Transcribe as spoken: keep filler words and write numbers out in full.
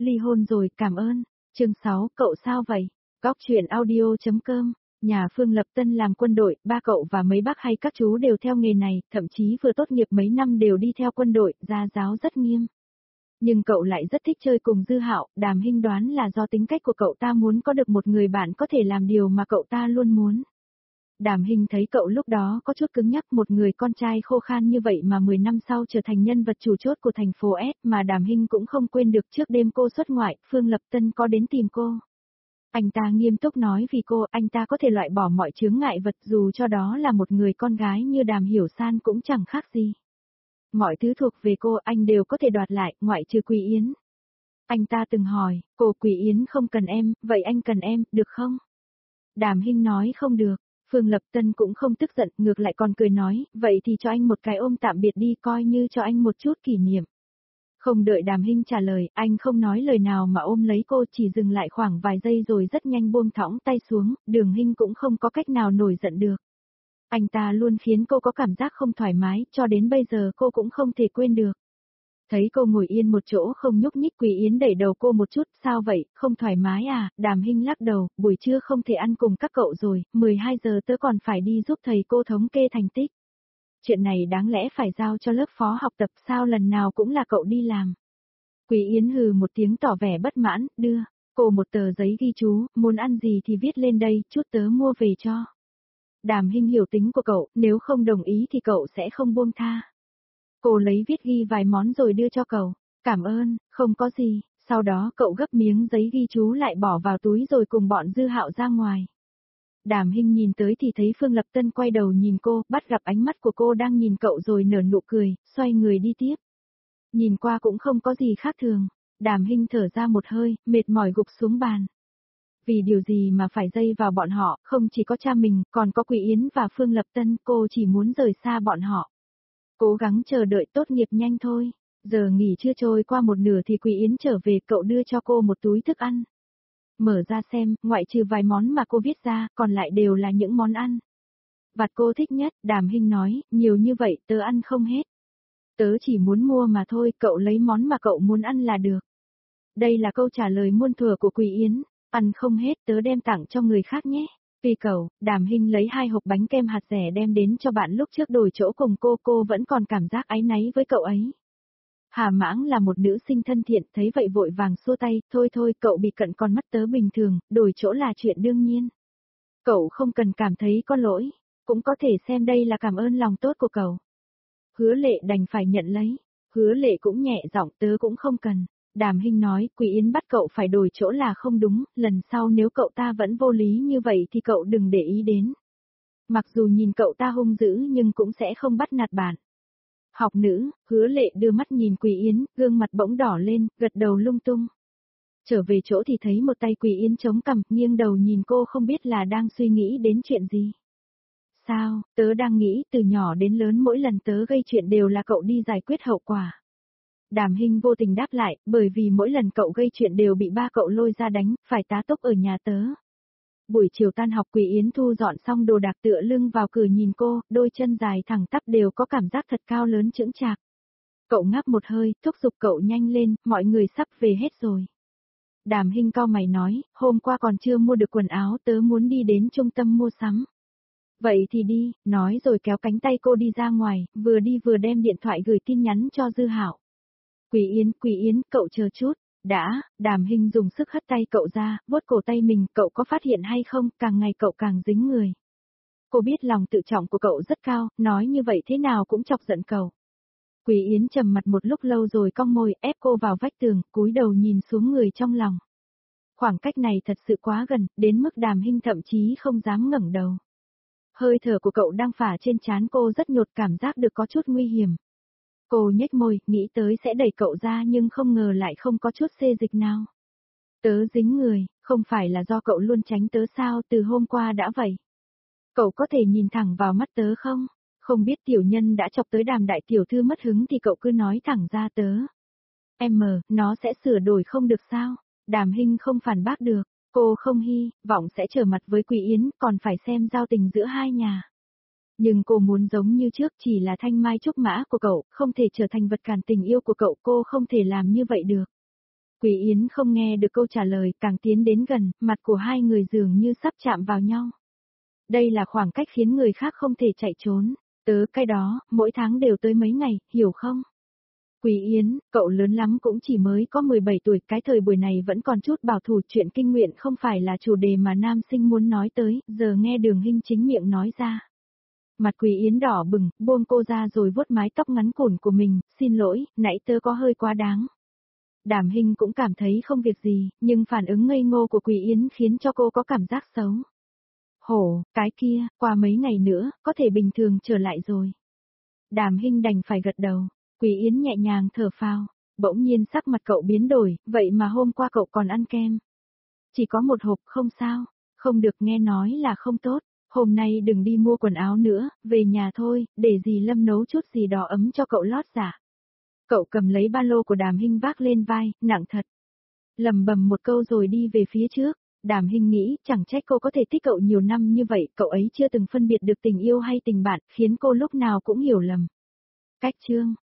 ly hôn rồi, cảm ơn. Chương sáu, cậu sao vậy? Góc truyện audio chấm com. Nhà Phương Lập Tân làm quân đội, ba cậu và mấy bác hay các chú đều theo nghề này, thậm chí vừa tốt nghiệp mấy năm đều đi theo quân đội, gia giáo rất nghiêm. Nhưng cậu lại rất thích chơi cùng Dư Hạo, Đàm Hinh đoán là do tính cách của cậu ta muốn có được một người bạn có thể làm điều mà cậu ta luôn muốn. Đàm Hinh thấy cậu lúc đó có chút cứng nhắc, một người con trai khô khan như vậy mà mười năm sau trở thành nhân vật chủ chốt của thành phố S, mà Đàm Hinh cũng không quên được trước đêm cô xuất ngoại, Phương Lập Tân có đến tìm cô. Anh ta nghiêm túc nói vì cô, anh ta có thể loại bỏ mọi chướng ngại vật dù cho đó là một người con gái như Đàm Hiểu San cũng chẳng khác gì. Mọi thứ thuộc về cô anh đều có thể đoạt lại, ngoại trừ Quý Yến. Anh ta từng hỏi, cô Quý Yến không cần em, vậy anh cần em, được không? Đàm Hinh nói không được. Phương Lập Tân cũng không tức giận, ngược lại còn cười nói, vậy thì cho anh một cái ôm tạm biệt đi, coi như cho anh một chút kỷ niệm. Không đợi Đàm Hinh trả lời, anh không nói lời nào mà ôm lấy cô, chỉ dừng lại khoảng vài giây rồi rất nhanh buông thõng tay xuống, Đường Hinh cũng không có cách nào nổi giận được. Anh ta luôn khiến cô có cảm giác không thoải mái, cho đến bây giờ cô cũng không thể quên được. Thấy cô ngồi yên một chỗ không nhúc nhích, Quý Yến đẩy đầu cô một chút, sao vậy, không thoải mái à? Đàm Hinh lắc đầu, buổi trưa không thể ăn cùng các cậu rồi, mười hai giờ tớ còn phải đi giúp thầy cô thống kê thành tích. Chuyện này đáng lẽ phải giao cho lớp phó học tập, sao lần nào cũng là cậu đi làm. Quý Yến hừ một tiếng tỏ vẻ bất mãn, đưa cô một tờ giấy ghi chú, muốn ăn gì thì viết lên đây, chút tớ mua về cho. Đàm Hinh hiểu tính của cậu, nếu không đồng ý thì cậu sẽ không buông tha. Cô lấy viết ghi vài món rồi đưa cho cậu. Cảm ơn, không có gì. Sau đó cậu gấp miếng giấy ghi chú lại bỏ vào túi rồi cùng bọn Dư Hạo ra ngoài. Đàm Hinh nhìn tới thì thấy Phương Lập Tân quay đầu nhìn cô, bắt gặp ánh mắt của cô đang nhìn cậu rồi nở nụ cười, xoay người đi tiếp. Nhìn qua cũng không có gì khác thường. Đàm Hinh thở ra một hơi, mệt mỏi gục xuống bàn. Vì điều gì mà phải dây vào bọn họ, không chỉ có cha mình, còn có Quý Yến và Phương Lập Tân, cô chỉ muốn rời xa bọn họ. Cố gắng chờ đợi tốt nghiệp nhanh thôi. Giờ nghỉ trưa trôi qua một nửa thì Quý Yến trở về, cậu đưa cho cô một túi thức ăn. Mở ra xem, ngoại trừ vài món mà cô viết ra, còn lại đều là những món ăn vặt cô thích nhất. Đàm Hinh nói, nhiều như vậy tớ ăn không hết. Tớ chỉ muốn mua mà thôi, cậu lấy món mà cậu muốn ăn là được. Đây là câu trả lời muôn thuở của Quý Yến, ăn không hết tớ đem tặng cho người khác nhé. Vì cậu, Đàm Hinh lấy hai hộp bánh kem hạt dẻ đem đến cho bạn lúc trước đổi chỗ cùng cô, cô vẫn còn cảm giác áy náy với cậu ấy. Hà Mãng là một nữ sinh thân thiện, thấy vậy vội vàng xua tay, thôi thôi, cậu bị cận con mắt tớ bình thường, đổi chỗ là chuyện đương nhiên. Cậu không cần cảm thấy có lỗi, cũng có thể xem đây là cảm ơn lòng tốt của cậu. Hứa Lệ đành phải nhận lấy, Hứa Lệ cũng nhẹ giọng, tớ cũng không cần. Đàm Hinh nói, Quý Yến bắt cậu phải đổi chỗ là không đúng, lần sau nếu cậu ta vẫn vô lý như vậy thì cậu đừng để ý đến. Mặc dù nhìn cậu ta hung dữ nhưng cũng sẽ không bắt nạt bạn. Học nữ, Hứa Lệ đưa mắt nhìn Quý Yến, gương mặt bỗng đỏ lên, gật đầu lung tung. Trở về chỗ thì thấy một tay Quý Yến chống cằm, nghiêng đầu nhìn cô không biết là đang suy nghĩ đến chuyện gì. Sao, tớ đang nghĩ từ nhỏ đến lớn mỗi lần tớ gây chuyện đều là cậu đi giải quyết hậu quả. Đàm Hinh vô tình đáp lại, bởi vì mỗi lần cậu gây chuyện đều bị ba cậu lôi ra đánh, phải tá túc ở nhà tớ. Buổi chiều tan học Quý Yến thu dọn xong đồ đạc tựa lưng vào cửa nhìn cô, đôi chân dài thẳng tắp đều có cảm giác thật cao lớn chững chạc. Cậu ngáp một hơi, thúc giục cậu nhanh lên, mọi người sắp về hết rồi. Đàm Hinh cau mày nói, hôm qua còn chưa mua được quần áo, tớ muốn đi đến trung tâm mua sắm. Vậy thì đi, nói rồi kéo cánh tay cô đi ra ngoài, vừa đi vừa đem điện thoại gửi tin nhắn cho Dư Hạo. Quý Yến, Quý Yến, cậu chờ chút. Đã, Đàm Hinh dùng sức hất tay cậu ra, vuốt cổ tay mình, cậu có phát hiện hay không, càng ngày cậu càng dính người. Cô biết lòng tự trọng của cậu rất cao, nói như vậy thế nào cũng chọc giận cậu. Quý Yến trầm mặt một lúc lâu rồi cong môi, ép cô vào vách tường, cúi đầu nhìn xuống người trong lòng. Khoảng cách này thật sự quá gần, đến mức Đàm Hinh thậm chí không dám ngẩng đầu. Hơi thở của cậu đang phả trên trán cô rất nhột, cảm giác được có chút nguy hiểm. Cô nhếch môi, nghĩ tới sẽ đẩy cậu ra nhưng không ngờ lại không có chút xê dịch nào. Tớ dính người, không phải là do cậu luôn tránh tớ sao, từ hôm qua đã vậy. Cậu có thể nhìn thẳng vào mắt tớ không? Không biết tiểu nhân đã chọc tới Đàm đại tiểu thư mất hứng thì cậu cứ nói thẳng ra tớ. Em mờ, nó sẽ sửa đổi không được sao? Đàm Hinh không phản bác được, cô không hy vọng sẽ trở mặt với Quý Yến, còn phải xem giao tình giữa hai nhà. Nhưng cô muốn giống như trước, chỉ là thanh mai trúc mã của cậu, không thể trở thành vật cản tình yêu của cậu, cô không thể làm như vậy được. Quỷ Yến không nghe được câu trả lời, càng tiến đến gần, mặt của hai người dường như sắp chạm vào nhau. Đây là khoảng cách khiến người khác không thể chạy trốn. Tớ cái đó, mỗi tháng đều tới mấy ngày, hiểu không? Quỷ Yến, cậu lớn lắm cũng chỉ mới có mười bảy tuổi, cái thời buổi này vẫn còn chút bảo thủ, chuyện kinh nguyện không phải là chủ đề mà nam sinh muốn nói tới, giờ nghe Đường Hinh chính miệng nói ra. Mặt Quỷ Yến đỏ bừng, buông cô ra rồi vuốt mái tóc ngắn cùn của mình, xin lỗi, nãy tớ có hơi quá đáng. Đàm Hinh cũng cảm thấy không việc gì, nhưng phản ứng ngây ngô của Quỷ Yến khiến cho cô có cảm giác xấu. Hổ, cái kia, qua mấy ngày nữa, có thể bình thường trở lại rồi. Đàm Hinh đành phải gật đầu. Quỷ Yến nhẹ nhàng thở phào, bỗng nhiên sắc mặt cậu biến đổi, vậy mà hôm qua cậu còn ăn kem. Chỉ có một hộp không sao, không được, nghe nói là không tốt, hôm nay đừng đi mua quần áo nữa, về nhà thôi, để dì Lâm nấu chút gì đó ấm cho cậu lót dạ. Cậu cầm lấy ba lô của Đàm Hinh vác lên vai, nặng thật. Lầm bầm một câu rồi đi về phía trước. Đàm Hinh nghĩ, chẳng trách cô có thể thích cậu nhiều năm như vậy, cậu ấy chưa từng phân biệt được tình yêu hay tình bạn, khiến cô lúc nào cũng hiểu lầm. Cách chương